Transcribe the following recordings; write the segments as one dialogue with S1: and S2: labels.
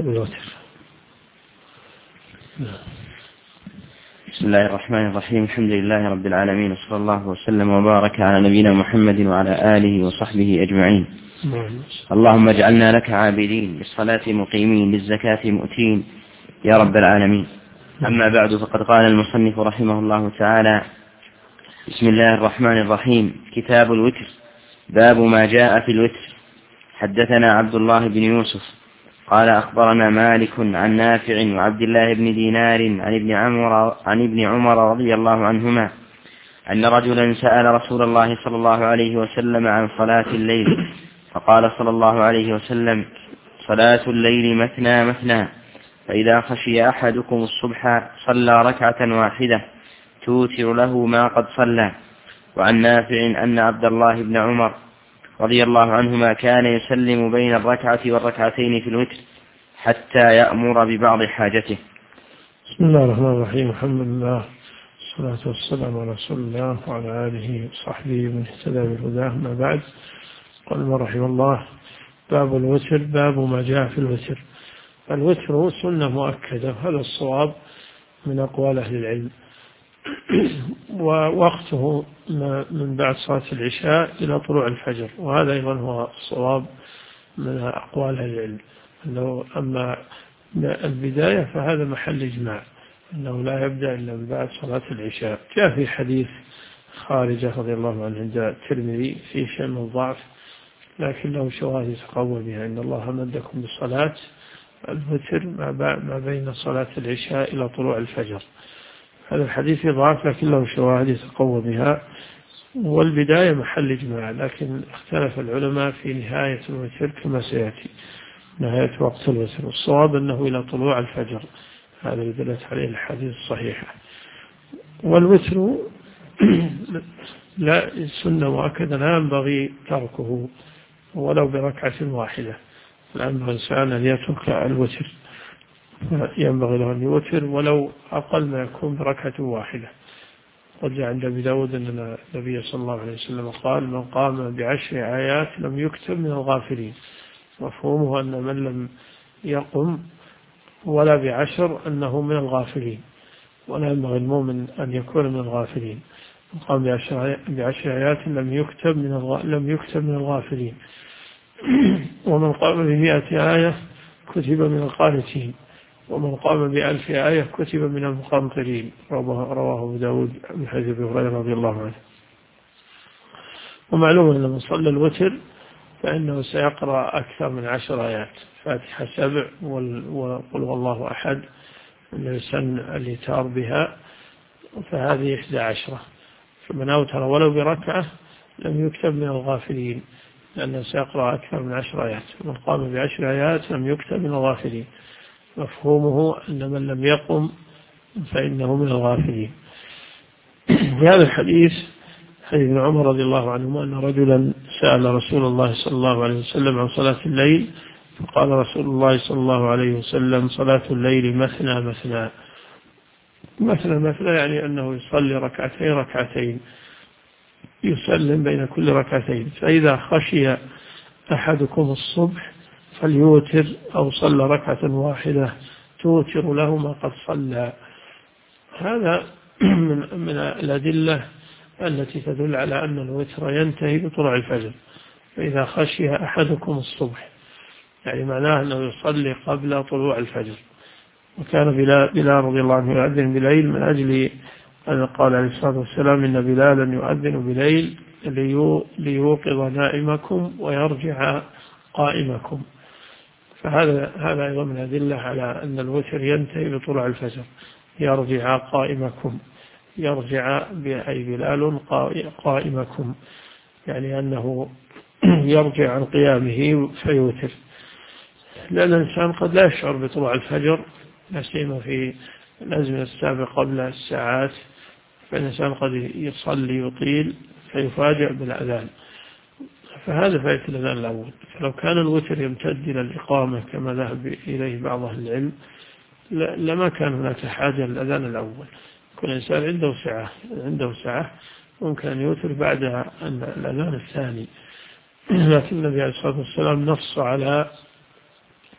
S1: الوتر.
S2: بسم الله الرحمن الرحيم. الحمد لله رب العالمين، وصلى الله وسلم وبارك على نبينا محمد وعلى آله وصحبه أجمعين. اللهم اجعلنا لك عابدين، للصلاة مقيمين، للزكاة مؤتين يا رب العالمين. أما بعد، فقد قال المصنف رحمه الله تعالى: بسم الله الرحمن الرحيم. كتاب الوتر. باب ما جاء في الوتر. حدثنا عبد الله بن يوسف قال أخبرنا مالك عن نافع وعبد الله بن دينار عن ابن عمر رضي الله عنهما أن رجلا سأل رسول الله صلى الله عليه وسلم عن صلاة الليل، فقال صلى الله عليه وسلم: صلاة الليل مثنى مثنى، فإذا خشي أحدكم الصبح صلى ركعة واحدة توتر له ما قد صلى. وعن نافع أن عبد الله بن عمر رضي الله عنهما كان يسلم بين الركعة والركعتين في الوتر حتى يأمر ببعض حاجته.
S1: بسم الله الرحمن الرحيم. الحمد لله، والصلاة والسلام على رسول الله وعلى آله وصحبه من اهتدى بهداه. ما بعد، قال رحمه الله: باب الوتر. باب ما جاء في الوتر. الوتر سنة مؤكدة، هذا الصواب من أقوال أهل العلم، ووقته من بعد صلاة العشاء إلى طلوع الفجر، وهذا أيضا هو الصواب من أقوال أهل العلم. أما البداية فهذا محل إجماع، أنه لا يبدأ إلا من بعد صلاة العشاء. جاء في حديث خارجة رضي الله عنه عند الترمذي في شيء من الضعف، لكن له شواهد يتقوى بها: إن الله مدكم بالصلاة الوتر ما بين صلاة العشاء إلى طلوع الفجر. هذا الحديث ضعف، لكن له شواهد يتقوى بها. والبداية محل إجماع، لكن اختلف العلماء في نهاية الوتر كما سيأتي، نهاية وقت الوتر. والصواب أنه إلى طلوع الفجر، هذا اللي دلت عليه الحديث الصحيحة. والوتر لا سنة مؤكدة، لا ينبغي تركه ولو بركعة واحدة. لا ينبغي الإنسان أن يترك الوتر، ينبغي له أن يوتر ولو أقل ما يكون بركعة واحدة. قد جاء عند أبي داود أن النبي صلى الله عليه وسلم قال: من قام ب10 آيات لم يكتب من الغافلين. مفهومه أن من لم يقم ولا ب10 أنه من الغافلين، ولا ينبغي المؤمن أن يكون من الغافلين. من قام ب10 آيات لم يكتب من الغافلين. ومن قام ب100 آية كتب من القانتين، ومن قام ب1000 آية كتب من المقنطرين. رواه أبو داود من حديث أبي هريرة رضي الله عنه. ومعلوم أن من صلى الوتر فإنه سيقرأ أكثر من 10 آيات، فاتحة 7 وقل والله أحد، أن يسن الإتار بها، فهذه 11. فمن أوتر ولو بركعة لم يكتب من الغافلين، لأنه سيقرأ أكثر من 10 آيات. من قام ب10 آيات لم يكتب من الغافلين. مفهومه أن من لم يقم فإنه من الغافلين. في هذا الحديث حديث ابن عمر رضي الله عنهما أن رجلا سأل رسول الله صلى الله عليه وسلم عن صلاة الليل، فقال رسول الله صلى الله عليه وسلم: صلاة الليل مثنى مثنى. مثنى مثنى يعني أنه يصلي ركعتين يسلم بين كل ركعتين، فإذا خشي أحدكم الصبح فليوتر أو صلى ركعة واحدة توتر له ما قد صلى. هذا من الأدلة التي تدل على أن الوتر ينتهي بطلوع الفجر. فإذا خشي أحدكم الصبح يعني معناه أنه يصلي قبل طلوع الفجر. وكان بلال رضي الله عنه يؤذن بليل من أجل أن قال عليه الصلاة والسلام: إن بلالا يؤذن بليل ليوقظ نائمكم ويرجع قائمكم. فهذا أيضا من أدلة على أن الوتر ينتهي بطلوع الفجر. يرجع قائمكم، يرجع أي بلال قائمكم، يعني أنه يرجع عن قيامه فيوتر. لأن الإنسان قد لا يشعر بطلوع الفجر، لا سيما في الأزمنة السابقة قبل الساعات، فالإنسان قد يصلي يطيل فيفاجأ بالأذان، فهذا فائدة الأذان الأول. فلو كان الوتر يمتد إلى الإقامة كما ذهب إليه بعض أهل العلم لما كان هناك حاجة للأذان الأول. كل إنسان عنده ساعة ممكن أن يوتر بعد الأذان الثاني. لكن النبي عليه الصلاة والسلام نص على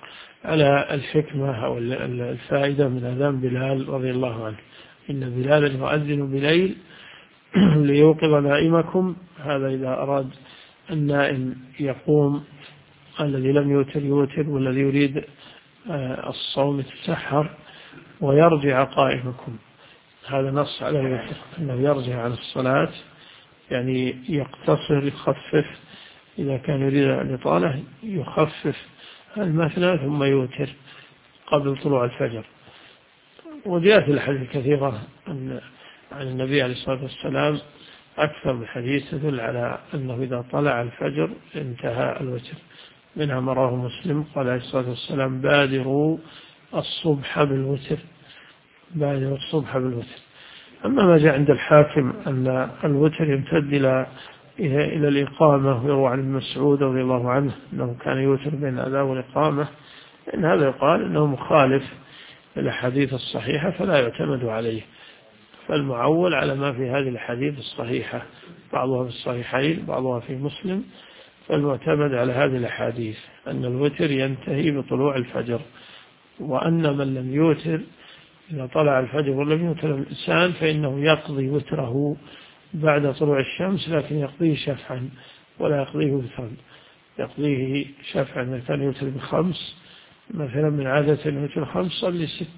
S1: على الحكمة أو الفائدة من أذان بلال رضي الله عنه. إن بلالا يؤذن بليل ليوقظ نائمكم. هذا إذا أراد النائم يقوم، الذي لم يوتر يوتر، والذي يريد الصوم يتسحر ويرجع قائمكم. هذا نص على الوتر، أنه يرجع عن الصلاة، يعني يقتصر يخفف. إذا كان يريد الإطالة يخفف المثنى ثم يوتر قبل طلوع الفجر. وجاءت الحديث كثيرة عن النبي عليه الصلاة والسلام، أكثر من حديث تدل على أنه إذا طلع الفجر انتهى الوتر. منها ما رواه مسلم قال عليه الصلاة والسلام: بادروا الصبح بالوتر، بادروا الصبح بالوتر. أما ما جاء عند الحاكم أن الوتر يمتد إلى الإقامة، ويروى عن ابن مسعود رضي الله عنه أنه كان يوتر بين الأذان والإقامة، إن هذا يقال أنه مخالف الأحاديث الصحيحة فلا يعتمد عليه. فالمعول على ما في هذه الحديث الصحيحة، بعضها في الصحيحين بعضها في مسلم، فالمعتمد على هذه الأحاديث أن الوتر ينتهي بطلوع الفجر، وأن من لم يوتر إذا طلع الفجر ولم يوتر الإنسان فإنه يقضي وتره بعد طلوع الشمس، لكن يقضيه شفعا ولا يقضيه وترا. يقضيه شفعا. إذا كان يوتر بخمس مثلا من عادة يوتر خمس صلي ست،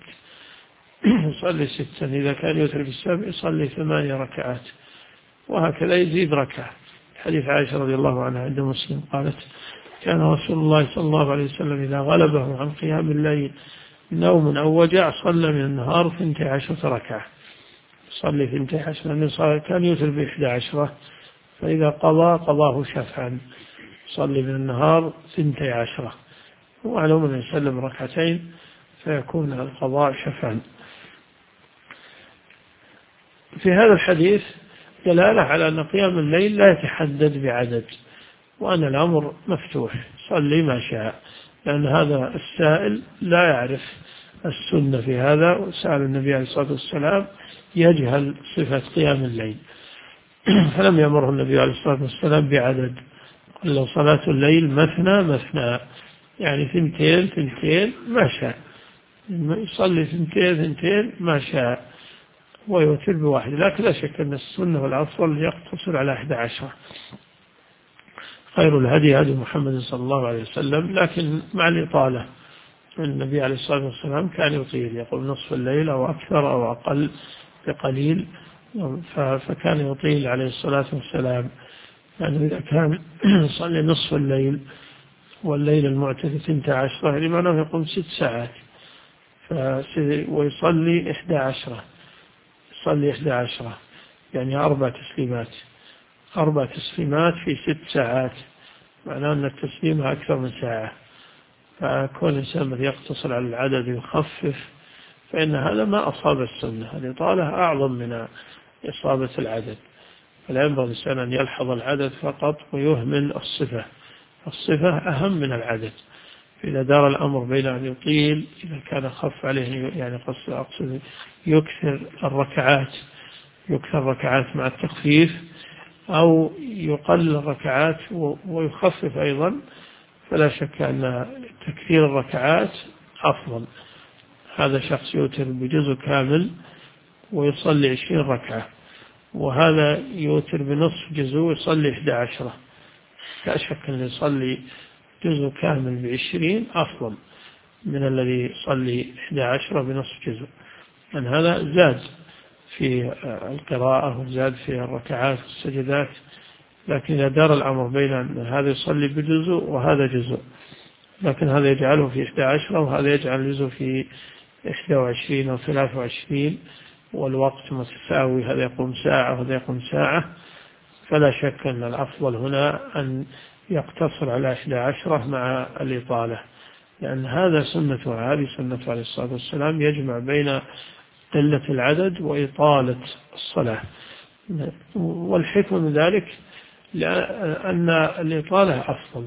S1: يصلي ستا. إذا كان يوتر بالسبع يصلي 8 ركعات، وهكذا يزيد ركعة. حديث عائشة رضي الله عنها عند مسلم قالت: كان رسول الله صلى الله عليه وسلم إذا غلبه عن قيام الليل نوم أو وجع صلى من النهار 12 ركعة. صلي 12، لأنه كان يوتر ب11، فإذا قضاه شفعا صلي من النهار 12، وعلى من يسلم ركعتين فيكون القضاء شفعا. في هذا الحديث دلالة على أن قيام الليل لا يتحدد بعدد، وأن الأمر مفتوح، صلي ما شاء، لأن هذا السائل لا يعرف السنة في هذا، وسأل النبي عليه الصلاة والسلام يجهل صفة قيام الليل فلم يمره النبي عليه الصلاة والسلام بعدد. قال له: صلاة الليل مثنى مثنى، يعني 2 ما شاء، يصلي 2 ما شاء ويوتر بواحد. لكن لا شك أن السنة والأفضل يقتصر على 11. خير الهدي هدي محمد صلى الله عليه وسلم، لكن مع الإطالة. النبي عليه الصلاة والسلام كان يطيل، يقول نصف الليل أو أكثر أو أقل بقليل، فكان يطيل عليه الصلاة والسلام. يعني إذا كان يصلي نصف الليل والليل المعتدل 12 لمعنى يقوم 6 ساعات، ويصلي 11، يصلي 11 يعني 4 تسليمات، 4 تسليمات في 6 ساعات، معناه أن التسليم أكثر من ساعة. فكون الإنسان يقتصر على العدد ويخفف فإن هذا ما أصاب السنة. الإطالة أعظم من إصابة العدد، فلا ينبغي الإنسان أن يلحظ العدد فقط ويهمل الصفة. الصفة أهم من العدد. إذا دار الأمر بين أن يطيل، إذا كان خف عليه يعني أقصد يكثر الركعات مع التخفيف، أو يقلل الركعات ويخفف أيضا، فلا شك أن تكثير الركعات أفضل. هذا شخص يوتر بجزء كامل ويصلي 20 ركعة، وهذا يوتر بنصف جزء ويصلي 11. لا شك أن يصلي جزء كامل ب20 أفضل من الذي يصلي 11 بنصف جزء، لأن هذا زاد في القراءة وزاد في الركعات والسجدات. لكن إذا دار الأمر بين أن هذا يصلي بجزء وهذا جزء، لكن هذا يجعله في 11 وهذا يجعل جزء في 21 أو 23، والوقت متساوي، هذا يقوم ساعة وهذا يقوم ساعة، فلا شك أن الأفضل هنا أن يقتصر على 11 مع الإطالة، لأن هذا سنة، هذه سنة عليه الصلاة والسلام، يجمع بين قلة العدد وإطالة الصلاة. والحكم من ذلك لأن الإطالة أفضل،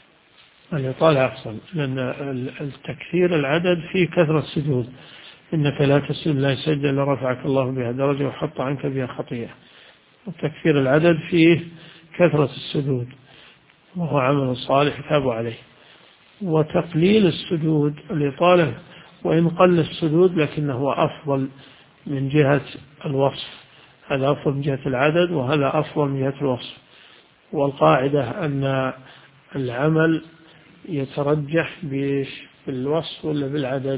S1: لأن التكثير العدد فيه كثرة السجود. إنك لا تسجد لا سجد إلا رفعك الله بها درجة وحط عنك بها خطيئة. وتكثير العدد فيه كثرة السجود، وهو عمل صالح تاب عليه. وتقليل السجود الإطالة، وإن قل السجود لكنه أفضل من جهة الوصف، هذا أفضل من جهة العدد وهذا أفضل من جهة الوصف. والقاعدة أن العمل يترجح بالوصف ولا بالعدد؟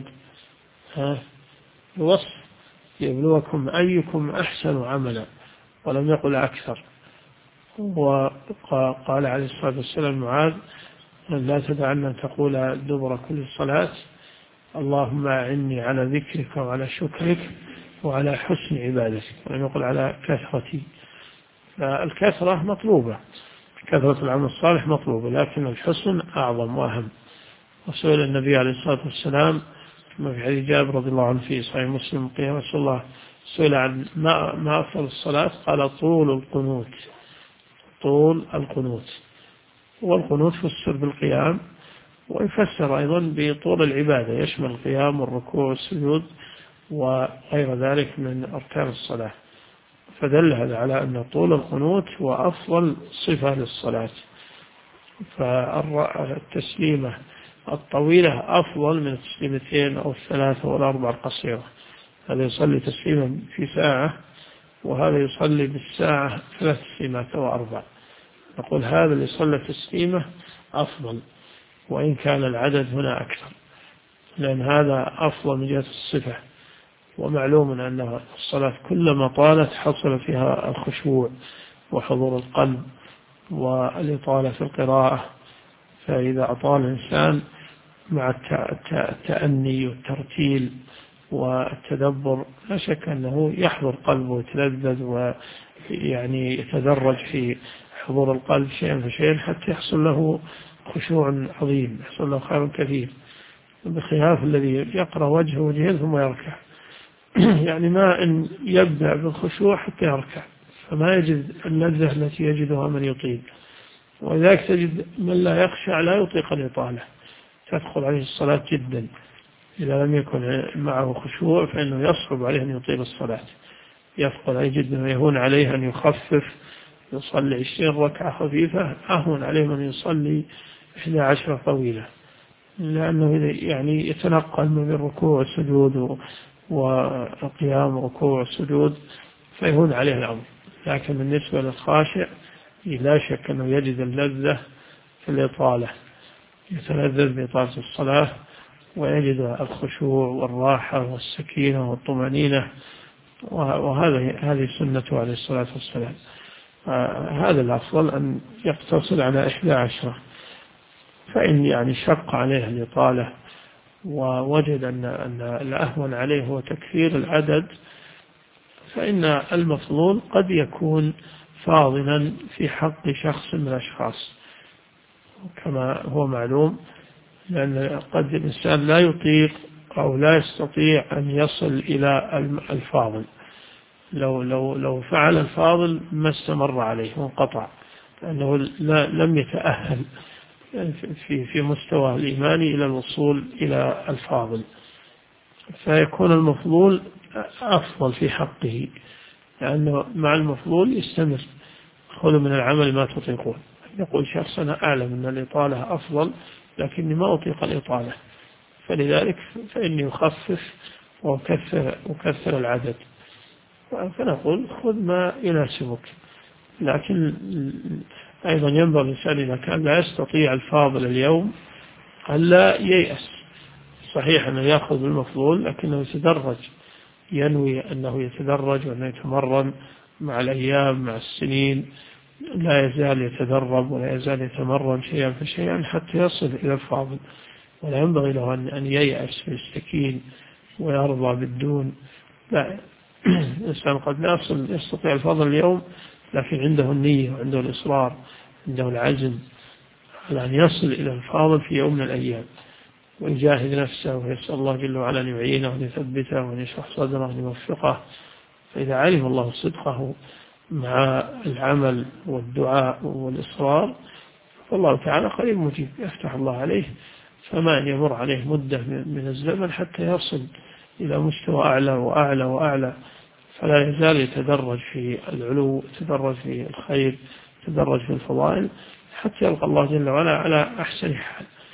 S1: الوصف يبلوكم أيكم أحسن عملا، ولم يقل أكثر. وقال عليه الصلاة والسلام معاذ لا تدعنا أن تقول دبر كل صلاة اللهم أعني على ذكرك وعلى شكرك وعلى حسن عبادتك، ولم يقل على كثرتي. فالكثرة مطلوبة، كثرة العمل الصالح مطلوبة، لكن الحسن أعظم وأهم. وسئل النبي عليه الصلاة والسلام كما في حديث جابر رضي الله عنه في صحيح مسلم قيل رسول الله سئل عن ما أفضل الصلاة قال طول القنوت. طول القنوت، والقنوت فسر بالقيام، ويفسر أيضا بطول العبادة، يشمل القيام والركوع والسجود وغير ذلك من أركان الصلاة. فدل هذا على أن طول القنوت هو أفضل صفة للصلاة. فالتسليمة الطويلة أفضل من التسليمتين أو الثلاثة والأربع القصيرة. هذا يصلي تسليما في ساعة، وهذا يصلي بالساعة 3 تسليمات أو 4. نقول هذا اللي يصلي تسليمة أفضل، وإن كان العدد هنا أكثر، لأن هذا أفضل من جهة الصفة. ومعلوم أن الصلاة كلما طالت حصل فيها الخشوع وحضور القلب والإطالة في القراءة. فإذا أطال الإنسان مع التأني والترتيل والتدبر لا شك أنه يحضر قلبه ويتلذذ، ويعني يتدرج في حضور القلب شيئا فشيئا حتى يحصل له خشوع عظيم، يحصل له خير كثير، بخلاف الذي يقرأ وجهه وجهين ثم يركع. يعني ما إن يبدأ بالخشوع حتى يركع، فما يجد اللذة التي يجدها من يطيل. ولذلك تجد من لا يخشع لا يطيق الإطالة، تدخل عليه الصلاة جدا. إذا لم يكن معه خشوع فإنه يصعب عليه أن يطيل الصلاة، يثقل عليه جدا ويهون عليه أن يخفف، يصلي 20 ركعة خفيفة أهون عليه من يصلي 11 طويلة، لأنه يعني يتنقل من الركوع والسجود وقيام ركوع والسجود فيهون عليه الأمر. لكن بالنسبة للخاشع لا شك أنه يجد اللذة في الإطالة، يتلذذ بإطالة الصلاة ويجد الخشوع والراحة والسكينة والطمأنينة، وهذه سنته عليه الصلاة والسلام. هذا الأفضل أن يقتصر على 11. فإن يعني شق عليه الإطالة ووجد أن الأهون عليه هو تكثير العدد، فإن المفضول قد يكون فاضلا في حق شخص من الأشخاص كما هو معلوم، لأن قد الإنسان لا يطيق أو لا يستطيع أن يصل إلى الفاضل. لو فعل الفاضل ما استمر عليه وانقطع، لأنه لم يتأهل في مستوى الإيمان إلى الوصول إلى الفاضل. فيكون المفضول أفضل في حقه، لأنه مع المفضول يستمر، خذوا من العمل ما تطيقون. يقول شخص أنا أعلم أن الإطالة أفضل لكني ما أطيق الإطالة، فلذلك فإني أخفف وأكثر العدد. فنقول خذ ما يناسبك، لكن أيضا ينبغي الإنسان إذا كان لا يستطيع الفاضل اليوم ألا ييأس. صحيح أنه يأخذ المفضول لكنه يتدرج، ينوي أنه يتدرج وأنه يتمرن مع الأيام مع السنين، لا يزال يتدرب ولا يزال يتمرن شيئا فشيئا حتى يصل إلى الفاضل. ولا ينبغي له أن ييأس ويستكين ويرضى بالدون. لا، الإنسان قد لا يستطيع الفاضل اليوم لكن عنده النية وعنده الإصرار، عنده العزم على أن يصل إلى الفاضل في يوم من الأيام، ويجاهد نفسه ويسأل الله جل وعلا أن يعينه وأن يثبته وأن يشرح صدره وأن يوفقه. فإذا علم الله صدقه مع العمل والدعاء والإصرار فالله تعالى قريب مجيب، يفتح الله عليه، فما أن يمر عليه مدة من الزمن حتى يصل إلى مستوى أعلى وأعلى وأعلى، فلا يزال يتدرج في العلو، يتدرج في الخير، يتدرج في الفضائل، حتى يلقى الله جل وعلا على أحسن حال.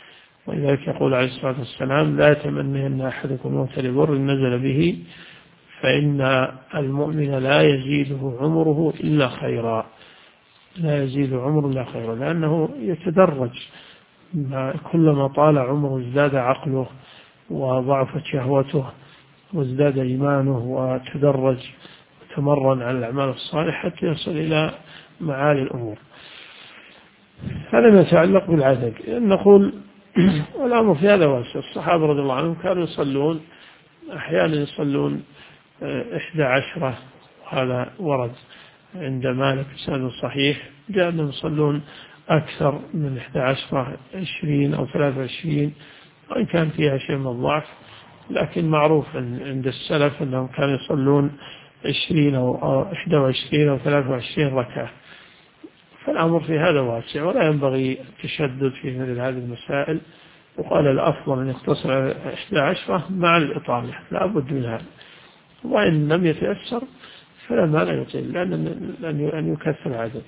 S1: ولذلك يقول عليه الصلاة والسلام: لا يتمنين أحدكم موت لبر نزل به، فإن المؤمن لا يزيده عمره إلا خيرا، لا يزيد عمره إلا خيرا، لأنه يتدرج، كلما طال عمره ازداد عقله وضعفت شهوته وازداد إيمانه وتدرج وتمرن على الأعمال الصالحة حتى يصل إلى معالي الأمور. هذا ما يتعلق بالعدد. نقول الأمر في هذا واسع. الصحابة رضي الله عنهم كانوا يصلون أحيانا يصلون 11، وهذا ورد عند مالك بسند صحيح، جاء أنهم يصلون أكثر من 11، 20 أو 23، وإن كان فيها شيء من الضعف، لكن معروف عند السلف أنهم كانوا يصلون 20 أو 21 أو 23 ركعة. فالأمر في هذا واسع، ولا ينبغي التشدد في مثل هذه المسائل. وقال الأفضل أن يقتصر على 11 مع الإطالة، لا بد من هذا. وإن لم يتيسر فلا مانع يطيل، لأن يكثر العدد،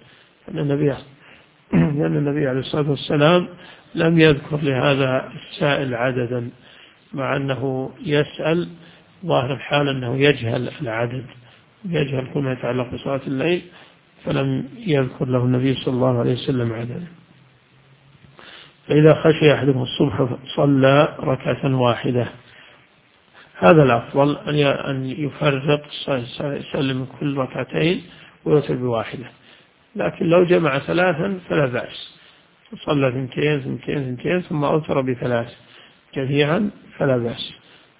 S1: لأن النبي عليه الصلاة والسلام لم يذكر لهذا السائل عددا، مع أنه يسأل ظاهر الحال أنه يجهل العدد، يجهل كل ما يتعلق بصلاة الليل، فلم يذكر له النبي صلى الله عليه وسلم عددا. فإذا خشي أحدهم الصبح صلى ركعة واحدة. هذا الأفضل أن يفرق، يسلم من كل ركعتين ويوتر بواحدة. لكن لو جمع 3 فلا بأس، صلى 2 ثم أوتر ب3 جميعا فلا بأس،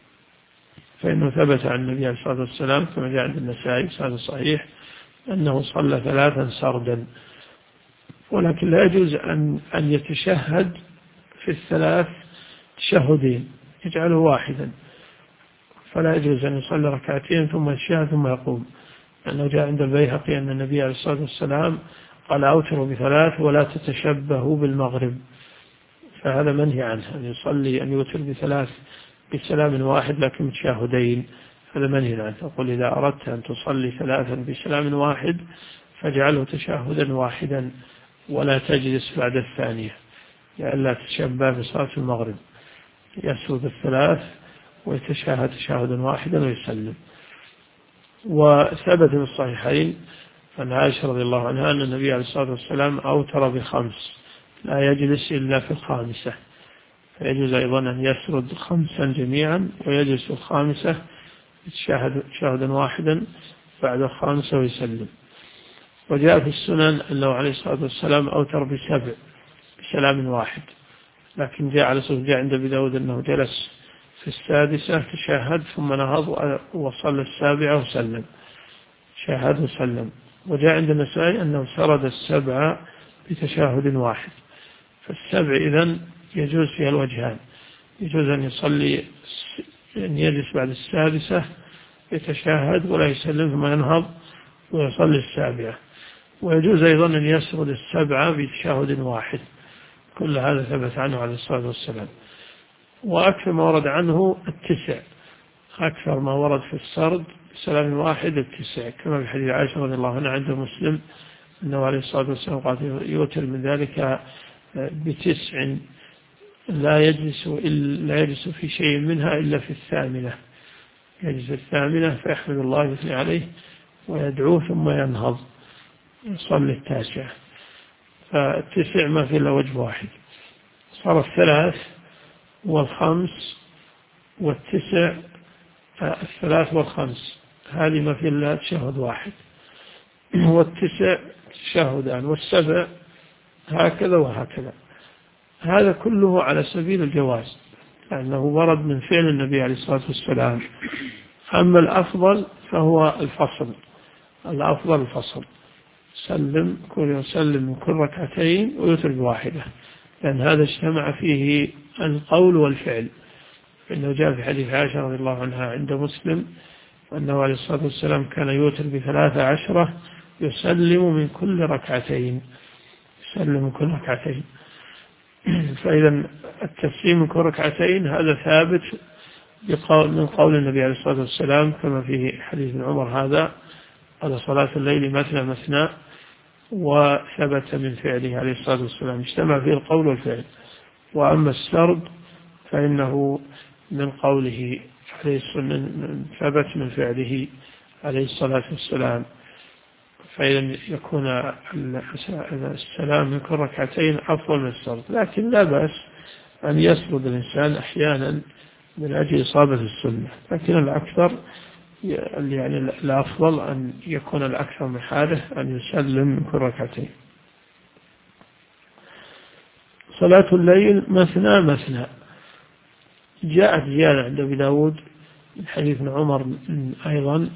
S1: فإنه ثبت عن النبي عليه الصلاة والسلام كما جاء عند النسائي هذا صحيح أنه صلى 3 سردا. ولكن لا يجوز أن يتشهد في ال3 تشهدين، يجعله واحدا، فلا يجوز أن يصلي ركعتين ثم يتشهد ثم يقوم، لأنه جاء عند البيهقي أن النبي عليه الصلاة والسلام قال: أوتروا ب3 ولا تتشبهوا بالمغرب. فهذا منهي عنه، أن يوتر ب3 بسلام واحد لكن تشاهدين، هذا منهي عنه. أقول: إذا أردت أن تصلي 3 بسلام واحد فاجعله تشهدا واحدا ولا تجلس بعد الثانية، لئلا تتشبه بصلاة المغرب، يسرد 3 ويتشاهد تشهدا واحدا ويسلم. وثبت في الصحيحين أن عائشة رضي الله عنها أن النبي عليه الصلاة والسلام أوتر ب5 لا يجلس إلا في ال5، فيجوز أيضا أن يسرد 5 جميعا ويجلس في ال5 تشهدا واحدا بعد ال5 ويسلم. وجاء في السنن أنه عليه الصلاة والسلام أوتر ب7 بسلام واحد، لكن جاء عند أبي داود أنه جلس في السادسة تشهد ثم نهض وصلى 7 وسلم، شهد وسلم. وجاء عند النسائي أنه سرد 7 بتشهد واحد. ف7 إذن يجوز فيها الوجهان، يجوز أن يصلي أن يجلس بعد السادسة يتشهد ولا يسلم ثم ينهض ويصلي 7، ويجوز أيضا أن يسرد 7 بتشهد واحد. كل هذا ثبت عنه عليه الصلاة والسلام. وأكثر ما ورد عنه 9، أكثر ما ورد في السرد بسلام واحد 9، كما في حديث عائشة رضي الله عنها عند مسلم أنه عليه الصلاة والسلام قال: يوتر من ذلك ب9 لا يجلس في شيء منها إلا في 8، يجلس في 8 فيحمد الله يثني عليه ويدعوه ثم ينهض يصلي 9. ف9 ما في إلا وجه واحد، صار 3 و5 و9، 3 و5 هذه ما في إلا تشهد واحد، وال9 تشهدان، وال7 هكذا وهكذا. هذا كله على سبيل الجواز لأنه ورد من فعل النبي عليه الصلاة والسلام. أما الأفضل فهو الفصل، الأفضل الفصل، يسلم من كل ركعتين ويوتر بواحدة، لأن هذا اجتمع فيه القول والفعل. إنه جاء في حديث عائشة رضي الله عنها عند مسلم أنه عليه الصلاة والسلام كان يوتر ب13 يسلم من كل ركعتين، يسلم من كل ركعتين. فإذا التسليم من كل ركعتين هذا ثابت من قول النبي عليه الصلاة والسلام كما في حديث ابن عمر هذا: على صلاة الليل مثنى مثنى، وثبت من فعله عليه الصلاة والسلام، اجتمع فيه القول والفعل. وأما السرد فإنه من قوله عليه السنة ثبت من فعله عليه الصلاة والسلام، فإذا يكون السلام من كل ركعتين أفضل من السرد، لكن لا بأس أن يسرد الإنسان أحيانا من أجل إصابة السنة، لكن الأكثر يعني الأفضل أن يكون الأكثر من حاله أن يسلم من كل ركعتين. صلاة الليل مثنى مثنى، جاءت زيادة عند أبي داود من حديث ابن عمر أيضا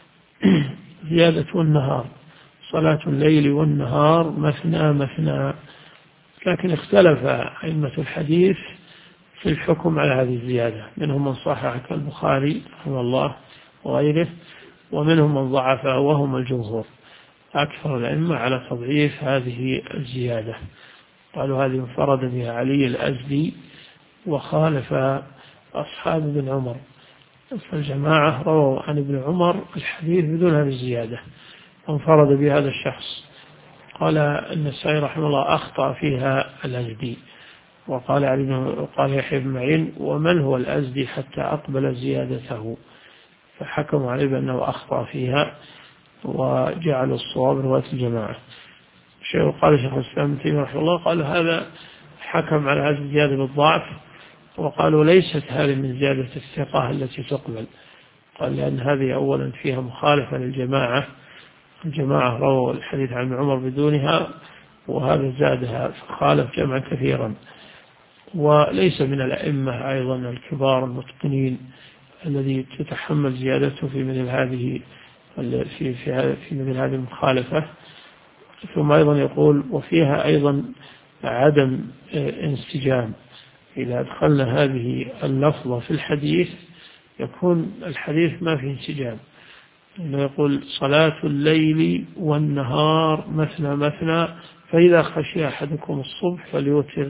S1: زيادة والنهار، صلاة الليل والنهار مثنى مثنى، لكن اختلف أئمة الحديث في الحكم على هذه الزيادة، منهم من صححها كالبخاري رحمه الله وغيره، ومنهم من ضعفها وهم الجمهور. أكثر الأئمة على تضعيف هذه الزيادة، قالوا هذه انفرد بها علي الأزدي وخالف أصحاب ابن عمر، فالجماعة رووا عن ابن عمر الحديث بدون هذه الزيادة، انفرد بهذا الشخص. قال النسائي رحمه الله أخطأ فيها الأزدي، وقال يحيى بن معين ومن هو الأزدي حتى أقبل زيادته، فحكموا عليه بأنه أخطأ فيها وجعلوا الصواب رواية الجماعة. قال شيخ الإسلام ابن تيمية رحمه الله قال هذا حكم على هذه الزيادة بالضعف، وقالوا ليست هذه من زيادة الثقة التي تقبل، قال لأن هذه أولا فيها مخالفة للجماعة، الجماعة رووا الحديث عن عمر بدونها، وهذا زادها فخالف جمعا كثيرا، وليس من الأئمة أيضا الكبار المتقنين الذي تتحمل زيادته في مثل هذه في مثل هذه المخالفة. ثم أيضا يقول وفيها أيضا عدم انسجام، إذا أدخلنا هذه اللفظة في الحديث يكون الحديث ما فيه انسجام، إنه يقول صلاة الليل والنهار مثنى مثنى، فإذا خشي أحدكم الصبح فليوتر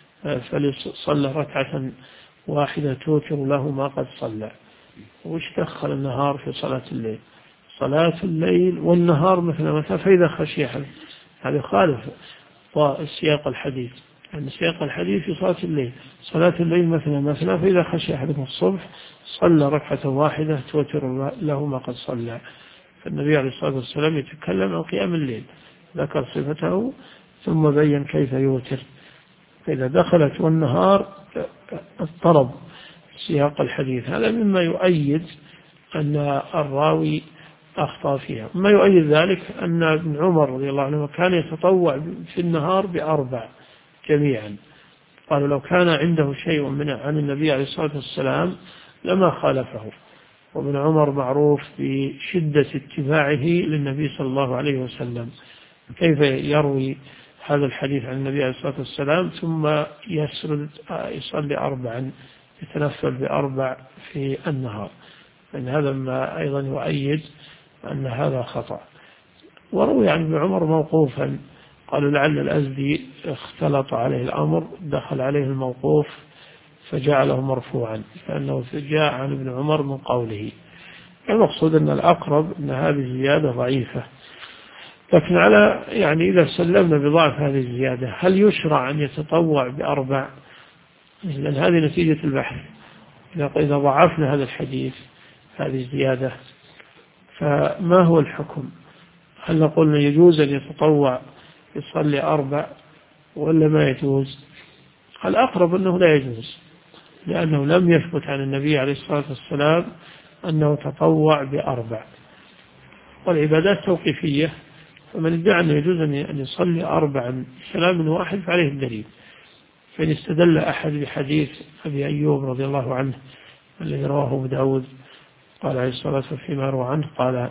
S1: فليصلى ركعة واحدة توتر له ما قد صلى. وش دخل النهار في صلاة الليل؟ صلاة الليل والنهار مثنى مثنى فإذا خشي أحد، هذا خالف سياق الحديث، يعني سياق الحديث في صلاة الليل صلاة الليل مثنى مثنى فإذا خشي أحدكم الصبح صلى ركعة واحدة توتر له ما قد صلى. فالنبي عليه الصلاة والسلام يتكلم عن قيام الليل، ذكر صفته ثم بين كيف يوتر، فإذا دخلت والنهار اضطرب سياق الحديث. هذا مما يؤيد أن الراوي أخطأ فيها. ما يؤيد ذلك أن ابن عمر رضي الله عنه كان يتطوع في النهار ب4 جميعا، قالوا لو كان عنده شيء عن النبي عليه الصلاة والسلام لما خالفه، وابن عمر معروف بشدة اتباعه للنبي صلى الله عليه وسلم، كيف يروي هذا الحديث عن النبي عليه الصلاة والسلام ثم يصلي 4 يتنفل ب4 في النهار؟ لأن هذا ما أيضا يؤيد أن هذا خطأ. وروي عن ابن عمر موقوفا، قالوا لعل الأزدي اختلط عليه الأمر دخل عليه الموقوف فجعله مرفوعا، فأنه جاء عن ابن عمر من قوله. المقصود أن الأقرب أن هذه الزيادة ضعيفة، لكن على يعني إذا سلمنا بضعف هذه الزيادة هل يشرع أن يتطوع ب4؟ لأن هذه نتيجة البحث، إذا ضعفنا هذا الحديث هذه الزيادة فما هو الحكم؟ هل نقول يجوز أن يتطوع يصلي 4 ولا ما يجوز؟ الأقرب أنه لا يجوز، لأنه لم يثبت عن النبي عليه الصلاة والسلام أنه تطوع ب4، والعبادات توقيفية، فمن ادعى أنه يجوز أن يصلي 4 سلام واحد فعليه الدليل. فإن استدل أحد بحديث أبي أيوب رضي الله عنه الذي رواه أبو داود قال عليه الصلاة والسلام فيما روى عنه قال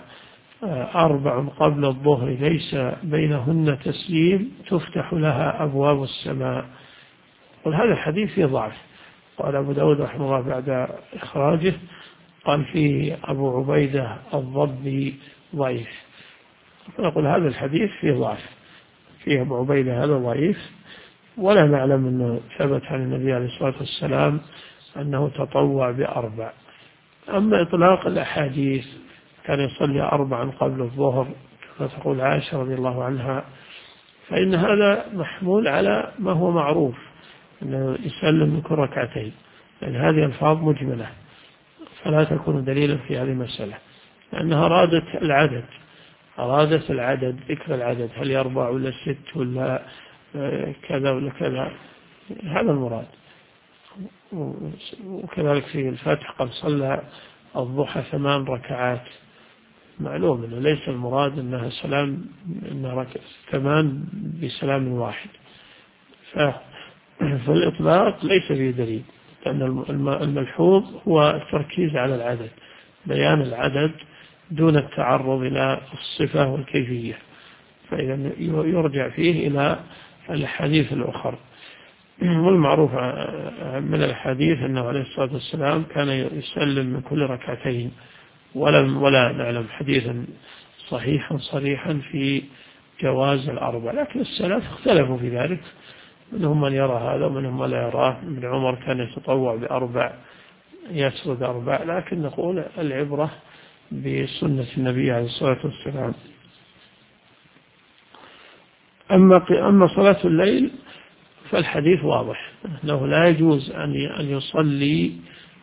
S1: 4 قبل الظهر ليس بينهن تسليم تفتح لها أبواب السماء، وهذا الحديث فيه ضعف. قال أبو داود رحمه الله بعد إخراجه قال فيه أبو عبيدة الضبي ضعيف، نقول هذا الحديث فيه ضعف، فيه أبو عبيدة هذا ضعيف، ولا نعلم أنه ثبت عن النبي عليه الصلاة والسلام أنه تطوع ب4. أما إطلاق الأحاديث كان يصلي 4 قبل الظهر كما تقول عائشة رضي الله عنها، فإن هذا محمول على ما هو معروف أنه يسلم من كل ركعتين، لأن هذه ألفاظ مجملة فلا تكون دليلا في هذه المسألة، لأنها أرادت العدد، ذكر العدد، هل 4 ولا 6 ولا كذا ولا كذا، هذا المراد. وكذلك في الفتح قد صلى الضحى 8 ركعات، معلوم أنه ليس المراد أنها سلام، أنها 8 بسلام واحد، فالإطلاق ليس فيه دليل، لأن الملحوظ هو التركيز على العدد، بيان العدد دون التعرض إلى الصفة والكيفية، فإذا يرجع فيه إلى الحديث الأخر. والمعروف من الحديث أنه عليه الصلاة والسلام كان يسلم من كل ركعتين، ولا نعلم حديثا صحيحا صريحا في جواز الأربع، لكن السلف اختلفوا في ذلك، منهم من يرى هذا ومنهم من لا يراه. ابن عمر كان يتطوع ب4 يسرد 4، لكن نقول العبرة بسنة النبي عليه الصلاة والسلام. أما صلاة الليل فالحديث واضح أنه لا يجوز أن يصلي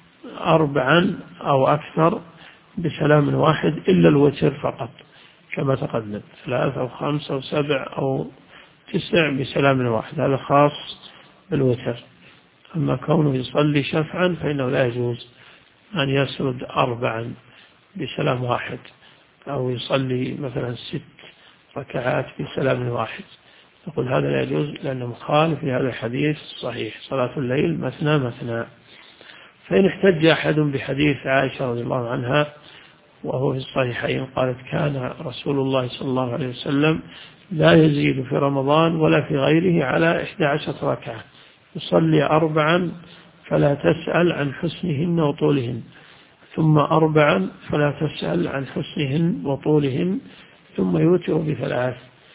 S1: 4 أو أكثر بسلام واحد إلا الوتر فقط، كما تقدم 3 أو 5 أو 7 أو 9 بسلام واحد، هذا خاص بالوتر. أما كونه يصلي شفعا فإنه لا يجوز أن يسرد 4 بسلام واحد، أو يصلي مثلا 6 ركعات بسلام واحد، نقول هذا لا يجوز، لأنه مخالف لهذا الحديث الصحيح: صلاة الليل مثنى مثنى. فإن احتج أحد بحديث عائشة رضي الله عنها وهو في الصحيحين قالت: كان رسول الله صلى الله عليه وسلم لا يزيد في رمضان ولا في غيره على 11 ركعة، يصلي 4 فلا تسأل عن حسنهن وطولهن، ثم 4 فلا تسأل عن حسنهن وطولهن، ثم يوتر ب3.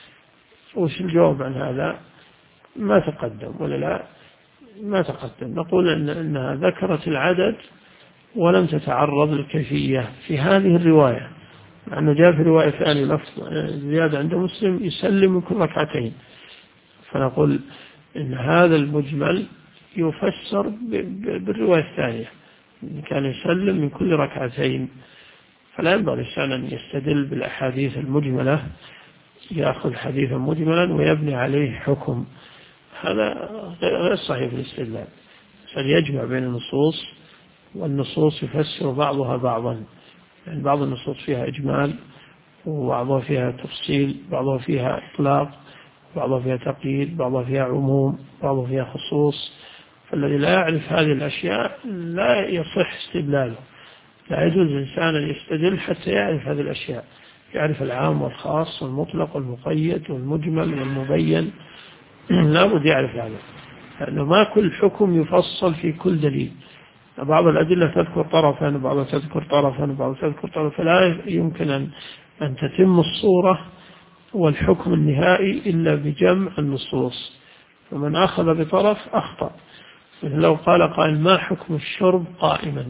S1: وش الجواب عن هذا؟ ما تقدم ولا لا؟ ما تقدم. نقول أنها ذكرت العدد ولم تتعرض للكيفية في هذه الرواية، لأنه جاء في رواية ثانية لفظ زيادة عند مسلم: يسلم من كل ركعتين. فنقول إن هذا المجمل يفسر بالرواية الثانية، كان يسلم من كل ركعتين. فلا ينبغي الإنسان أن يستدل بالأحاديث المجملة، يأخذ حديثا مجملا ويبني عليه حكم، هذا غير صحيح في الاستدلال. فليجمع بين النصوص، والنصوص يفسر بعضها بعضا، يعني بعض النصوص فيها إجمال، وبعضها فيها تفصيل، بعضها فيها إطلاق، بعضها فيها تقييد، بعضها فيها عموم، بعضها فيها خصوص. فالذي لا يعرف هذه الأشياء لا يصح استدلاله، لا يجوز الإنسان أن يستدل حتى يعرف هذه الأشياء، يعرف العام والخاص والمطلق والمقيد والمجمل والمبين، لا بد يعرف هذا، لأنه ما كل حكم يفصل في كل دليل. بعض الأدلة تذكر طرفا وبعضها تذكر طرفا وبعضها تذكر طرفا، فلا يمكن أن تتم الصورة والحكم النهائي إلا بجمع النصوص. فمن أخذ بطرف أخطأ. لو قال قائل: ما حكم الشرب قائما؟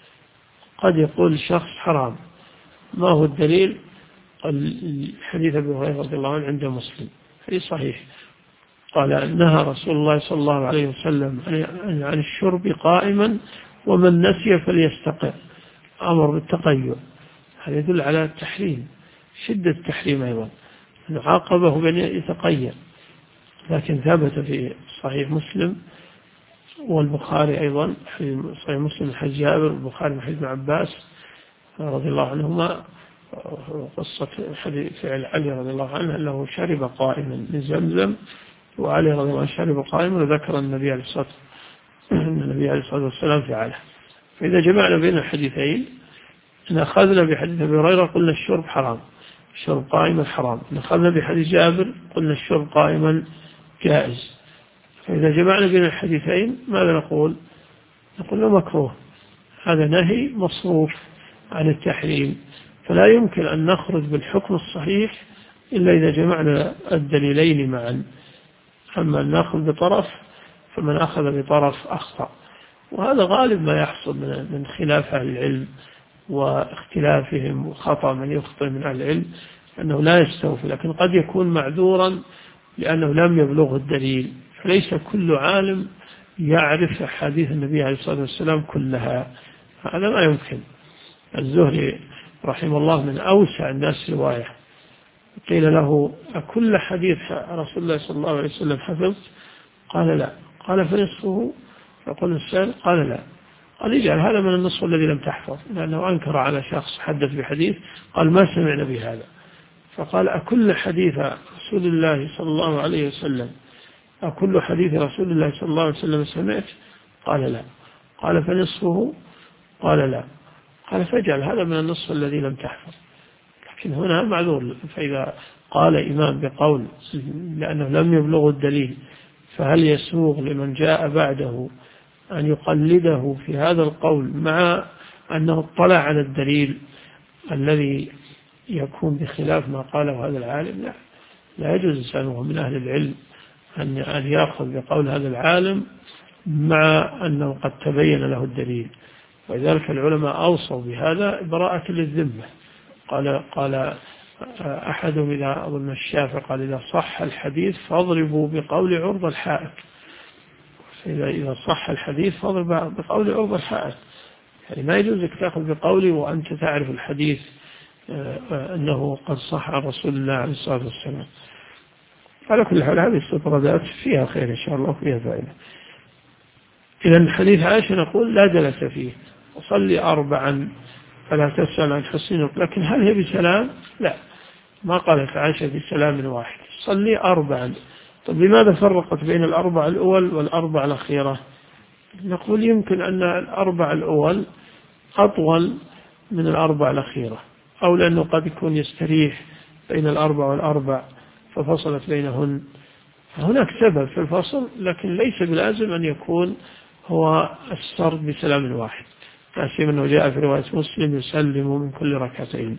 S1: قد يقول الشخص: حرام. ما هو الدليل؟ الحديث أبي هريرة رضي الله عنه عند مسلم، حديث صحيح، قال: نهى رسول الله صلى الله عليه وسلم عن الشرب قائما، ومن نسي فليستقر، أمر بالتقيؤ. هذا يدل على التحريم، شدة التحريم أيضا، أنه عاقبه بأن يتقيأ. لكن ثبت في صحيح مسلم والبخاري أيضا، في صحيح مسلم حديث جابر، والبخاري حديث ابن عباس رضي الله عنهما، قصة فعل علي رضي الله عنه أنه شرب قائما من زمزم، وعلي رضي الله عنه شرب قائما، وذكر النبي عليه الصلاة والسلام فعله. فإذا جمعنا بين الحديثين، إن أخذنا بحديث أبي هريرة قلنا الشرب حرام، الشرب قائما حرام. إن أخذنا بحديث جابر قلنا الشرب قائما جائز. فإذا جمعنا بين الحديثين ماذا نقول؟ نقول مكروه، هذا نهي مصروف عن التحريم، فلا يمكن أن نخرج بالحكم الصحيح إلا إذا جمعنا الدليلين معا. أما أن نأخذ بطرف، فمن أخذ بطرف أخطأ. وهذا غالب ما يحصل من خلاف أهل العلم واختلافهم، وخطأ من يخطئ من أهل العلم أنه لا يستوفي، لكن قد يكون معذورا لأنه لم يبلغه الدليل. فليس كل عالم يعرف حديث النبي عليه الصلاة والسلام كلها، هذا ما يمكن. الزهري رحمه الله من أوسع الناس رواية، قيل له أكل حديث رسول الله صلى الله عليه وسلم حفظت؟ قال لا. قال فنصفه؟ يقول السائل قال لا. قال اجعل هذا من النصف الذي لم تحفظ، لأنه أنكر على شخص حدث بحديث قال ما سمعنا بهذا. فقال أكل حديث رسول الله صلى الله عليه وسلم، أكل حديث رسول الله صلى الله عليه وسلم سمعت؟ قال لا. قال فنصفه؟ قال لا. قال فاجعل هذا من النصف الذي لم تحفظ. لكن هنا معذور، فإذا قال إمام بقول لأنه لم يبلغ الدليل، فهل يسوغ لمن جاء بعده أن يقلده في هذا القول مع أنه اطلع على الدليل الذي يكون بخلاف ما قاله هذا العالم؟ لا، لا يجوز الإنسان وهو من أهل العلم أن يأخذ بقول هذا العالم مع أنه قد تبين له الدليل. ولذلك العلماء أوصوا بهذا براءة للذمة. قال أحدهم إذا أظن الشافعي قال إذا صح الحديث فاضربوا بقول عرض الحائط. إذا صح الحديث فاضرب بقول عرض الحائط، يعني ما يجوز لك تأخذ بقولي وأنت تعرف الحديث أنه قد صح عن رسول الله عليه الصلاة والسلام. على كل حال هذه استطرادات فيها خير إن شاء الله وفيها فائدة. إذا حديث عائشة نقول لا جلس فيه، وصلي 4 فلا تسأل عن حسين. لكن هل هي بسلام؟ لا، ما قالت عائشة بسلام واحد، صلي 4. طيب لماذا فرقت بين 4 الأول وال4 الأخيرة؟ نقول يمكن أن 4 الأول أطول من 4 الأخيرة، أو لأنه قد يكون يستريح بين 4 وال4 ففصلت بينهن. هناك سبب في الفصل، لكن ليس بلازم أن يكون هو السرد بسلام واحد، تأسيم أنه جاء في رواية مسلم يسلم من كل 2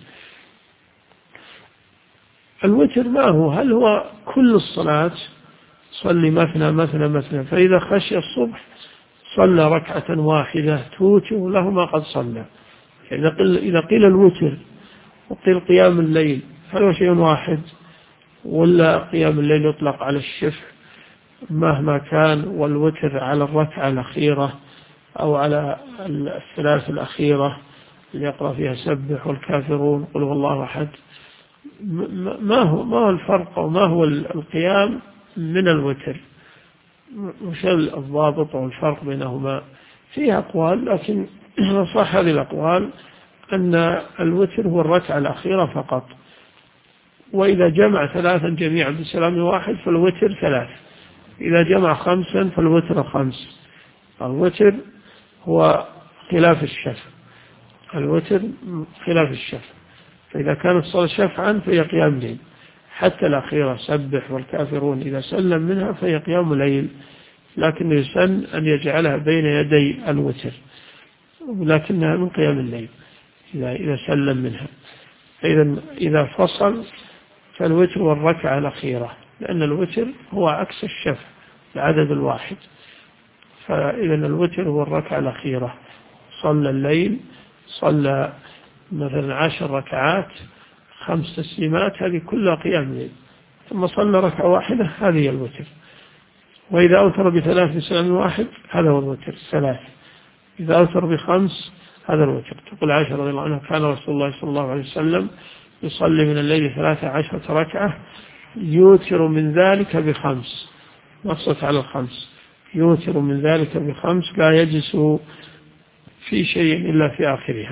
S1: الوتر ما هو؟ هل هو كل الصلاة صلي مثنى مثنى مثنى، فإذا خشي الصبح صلى 1 واحدة توتر له ما قد صلى؟ إذا قيل الوتر وقيل قيام الليل، هل هو شيء واحد ولا قيام الليل يطلق على الشفع مهما كان، والوتر على 1 الأخيرة أو على 3 الأخيرة اللي يقرأ فيها سبح والكافرون قل هو الله أحد؟ ما هو الفرق وما هو القيام من الوتر؟ وش الضابط والفرق بينهما؟ فيها أقوال، لكن صح هذه الأقوال أن الوتر هو 1 الأخيرة فقط، وإذا جمع 3 جميعا بسلام واحد فالوتر 3، إذا جمع 5 فالوتر 5. الوتر هو خلاف الشفع، الوتر خلاف الشفع، فإذا كانت الصلاة شفعا فهي قيام ليل، حتى الأخيرة سبح والكافرون إذا سلم منها فهي قيام ليل، لكن يسن أن يجعلها بين يدي الوتر، ولكنها من قيام الليل إذا سلم منها. إذا فصل فالوتر هو 1 الأخيرة، لأن الوتر هو عكس الشفع العدد الواحد، فإذا الوتر هو 1 الأخيرة. صلى الليل، صلى مثلا 10 ركعات 5 تسليمات، هذه كلها قيام ليل، ثم صلى 1 واحدة، هذه الوتر. وإذا أوتر ب3 بسلام واحد هذا هو الوتر 3. إذا أوتر ب5 هذا الوتر. تقول عائشة رضي الله عنها كان رسول الله صلى الله عليه وسلم يصلي من الليل 13 ركعة يوتر من ذلك ب5، نصت على 5، يوتر من ذلك ب5 لا يجلس في شيء إلا في آخرها.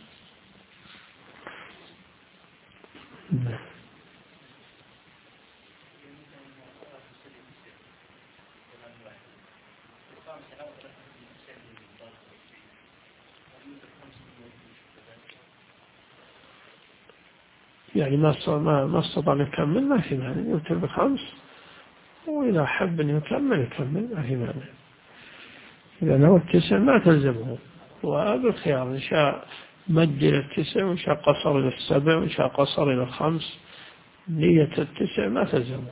S1: يعني ما استطاع أن يكمل ما في مانع، يوتر ب5، وإذا حب أن يكمل ما في مانع. إذا نوى 9 ما تلزمه، وبالخيار إن شاء مد إلى 9 وإن شاء قصر إلى 7 وإن شاء قصر إلى 5، نية 9 ما تلزمه.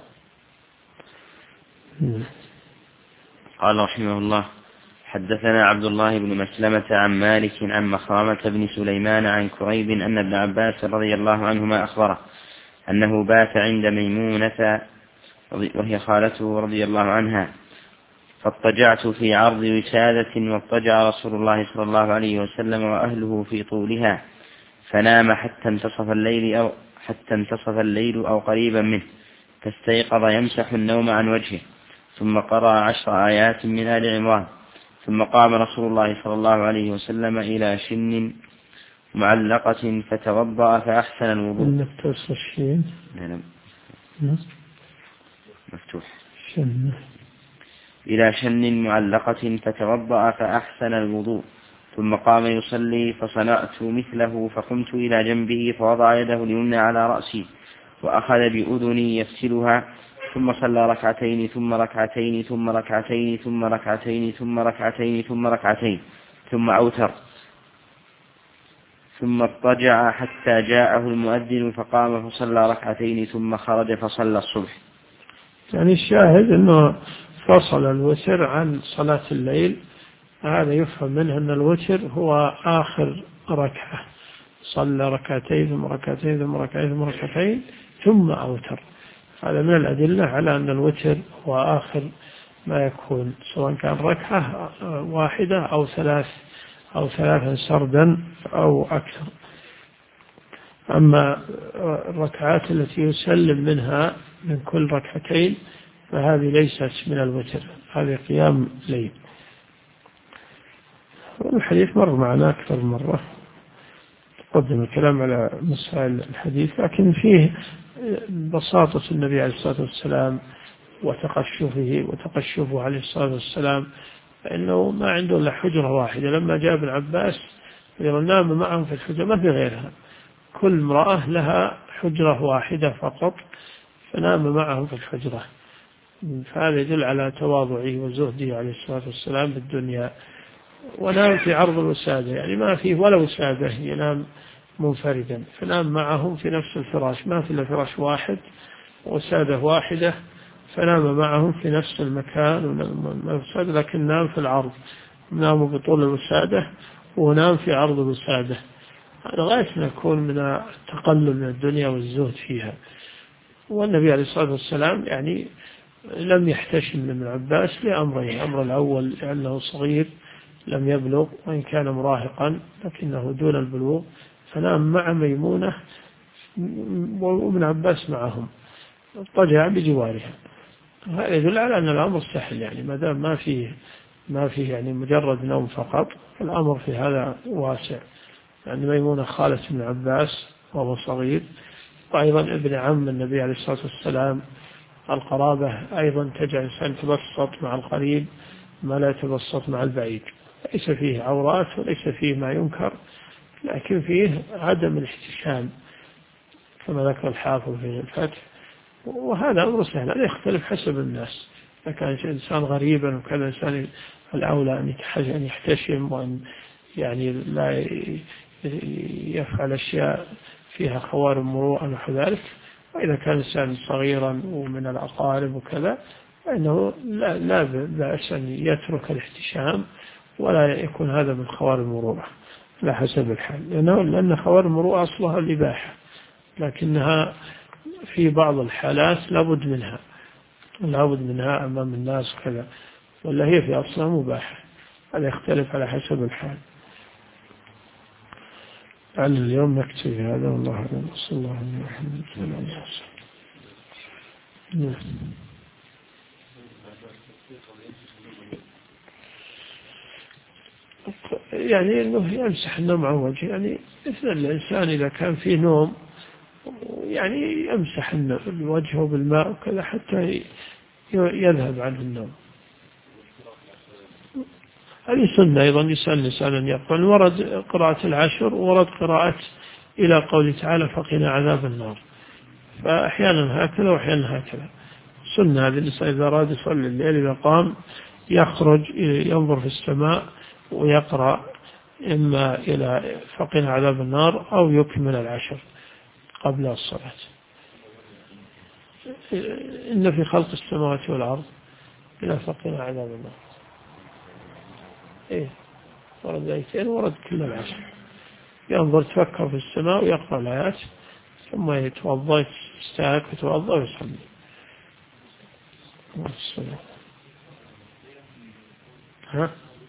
S2: قال رحمه الله حدثنا عبد الله بن مسلمة عن مالك عن مخرمة بن سليمان عن كريب أن ابن عباس رضي الله عنهما أخبره أنه بات عند ميمونة وهي خالته رضي الله عنها، فاضطجعت في عرض وسادة، واضطجع رسول الله صلى الله عليه وسلم وأهله في طولها، فنام حتى انتصف الليل أو قريبا منه، فاستيقظ يمسح النوم عن وجهه، ثم قرأ 10 آيات من آل عمران، ثم قام رسول الله صلى الله عليه وسلم إلى شن معلقة فتوضأ فأحسن الوضوء. مفتوح. إلى شن معلقة فتوضأ فأحسن الوضوء، ثم قام يصلي، فصنعت مثله، فقمت إلى جنبه فوضع يده اليمنى على رأسي وأخذ بأذني يفتلها، ثم صلى ركعتين ثم ركعتين ثم ركعتين ثم ركعتين ثم ركعتين ثم ركعتين ثم أوتر، ثم اضطجع حتى جاءه المؤذن فقام فصلى ركعتين ثم خرج فصلى الصبح.
S1: يعني الشاهد أنه فصل الوتر عن صلاة الليل، هذا يفهم منه أن الوتر هو آخر ركعة، صلى ركعتين ثم ركعتين ثم ركعتين ثم ركعتين ثم أوتر. هذا من الأدلة على أن الوتر هو آخر ما يكون، سواء كان ركعة واحدة أو ثلاثا سردا أو أكثر. أما الركعات التي يسلم منها من كل ركعتين فهذه ليست من الوتر، هذه قيام ليل. والحديث مر معنا أكثر من مرة، تقدم الكلام على مسائل الحديث، لكن فيه بساطة النبي عليه الصلاة والسلام وتقشفه عليه الصلاة والسلام، فإنه ما عنده إلا حجرة واحدة. لما جاء ابن عباس نام معهم في الحجرة، ما في غيرها، كل امرأة لها حجرة واحدة فقط، فنام معهم في الحجرة. فهذا يدل على تواضعه وزهده عليه الصلاة والسلام بالدنيا. ونام في عرض الوسادة، يعني ما فيه ولا وسادة، ينام منفردا، فنام معهم في نفس الفراش، ما في إلا فراش واحد وسادة واحدة، فنام معهم في نفس المكان، لكن نام في العرض، نام بطول الوسادة ونام في عرض الوسادة. هذا غاية ما يكون من التقلل من الدنيا والزهد فيها. والنبي عليه الصلاة والسلام يعني لم يحتشم من ابن عباس لأمرين: الأمر الأول لأنه صغير لم يبلغ، وإن كان مراهقا لكنه دون البلوغ، فنام مع ميمونة وابن عباس معهم، اضطجع بجوارها. هذا يدل على أن الأمر سهل، يعني ما دام ما فيه يعني مجرد نوم فقط، الأمر في هذا واسع. يعني ميمونة خالة ابن عباس وهو صغير، وأيضا ابن عم النبي عليه الصلاة والسلام. القرابة أيضا تجعل الإنسان يتبسط مع القريب ما لا يتبسط مع البعيد، ليس فيه عورات وليس فيه ما ينكر، لكن فيه عدم الاحتشام كما ذكر الحافظ في الفتح. وهذا أمر سهل، هذا يختلف حسب الناس. إذا كان إنسان غريبا وكذا إنسان الأولى أن يحتشم، وأن يعني لا يفعل أشياء فيها خوارم مروءة ونحو ذلك. وإذا كان إنسان صغيرا ومن الأقارب وكذا، فإنه لا بأس أن يترك الاحتشام، ولا يكون هذا من خوارم المروءة على حسب الحال، لأن خوارم المروءة أصلها الإباحة، لكنها في بعض الحالات لابد منها أمام الناس كذا، ولا هي في أصلها مباحة. هذا يختلف على حسب الحال. على اليوم نكتفي هذا، والله أعلم. صلى الله عليه وسلم. يعني أنه يمسح النوم عن وجهه، يعني مثل الإنسان إذا كان فيه نوم يعني يمسح وجهه بالماء وكذا حتى يذهب عنه النوم. هذه سنة أيضا يسأل الإنسان أن يقرأ. ورد قراءة العشر، ورد قراءة إلى قوله تعالى فقنا عذاب النار، فأحيانا هكذا وأحيانا هكذا. سنة هذه الإنسان إذا أراد يصلي الليل إذا قام يخرج ينظر في السماء ويقرأ إما إلى فقنا عذاب النار أو يكمل العشر قبل الصلاة. إن في خلق السماوات والأرض إلى فقنا عذاب النار. ورد آيتين، ورد كل العشر. ينظر تفكر في السماء ويقرأ الآيات، ثم يتوضأ يستاك ويتوضأ ويصلي. ها؟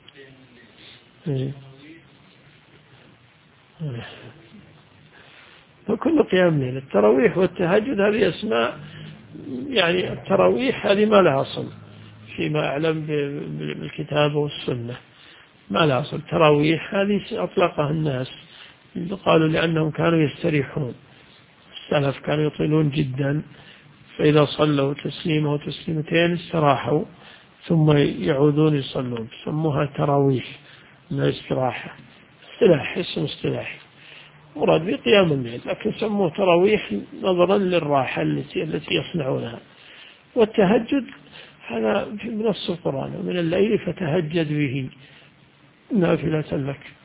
S1: وكل قيام ليل. التراويح والتهجد هذه أسماء، يعني التراويح هذه ما لها أصل فيما أعلم بالكتاب والسنة، ما لها أصل. تراويح هذه أطلقها الناس، قالوا لأنهم كانوا يستريحون، السلف كانوا يطيلون جدا، فإذا صلوا تسليمة وتسليمتين استراحوا ثم يعودون يصلون، سموها تراويح من الاستراحة، اصطلاح، اسم اصطلاحي مراد بقيام الليل، لكن سموه تراويح نظرا للراحة التي يصنعونها. والتهجد هذا من نص القرآن: ومن الليل فتهجد به نافلة لك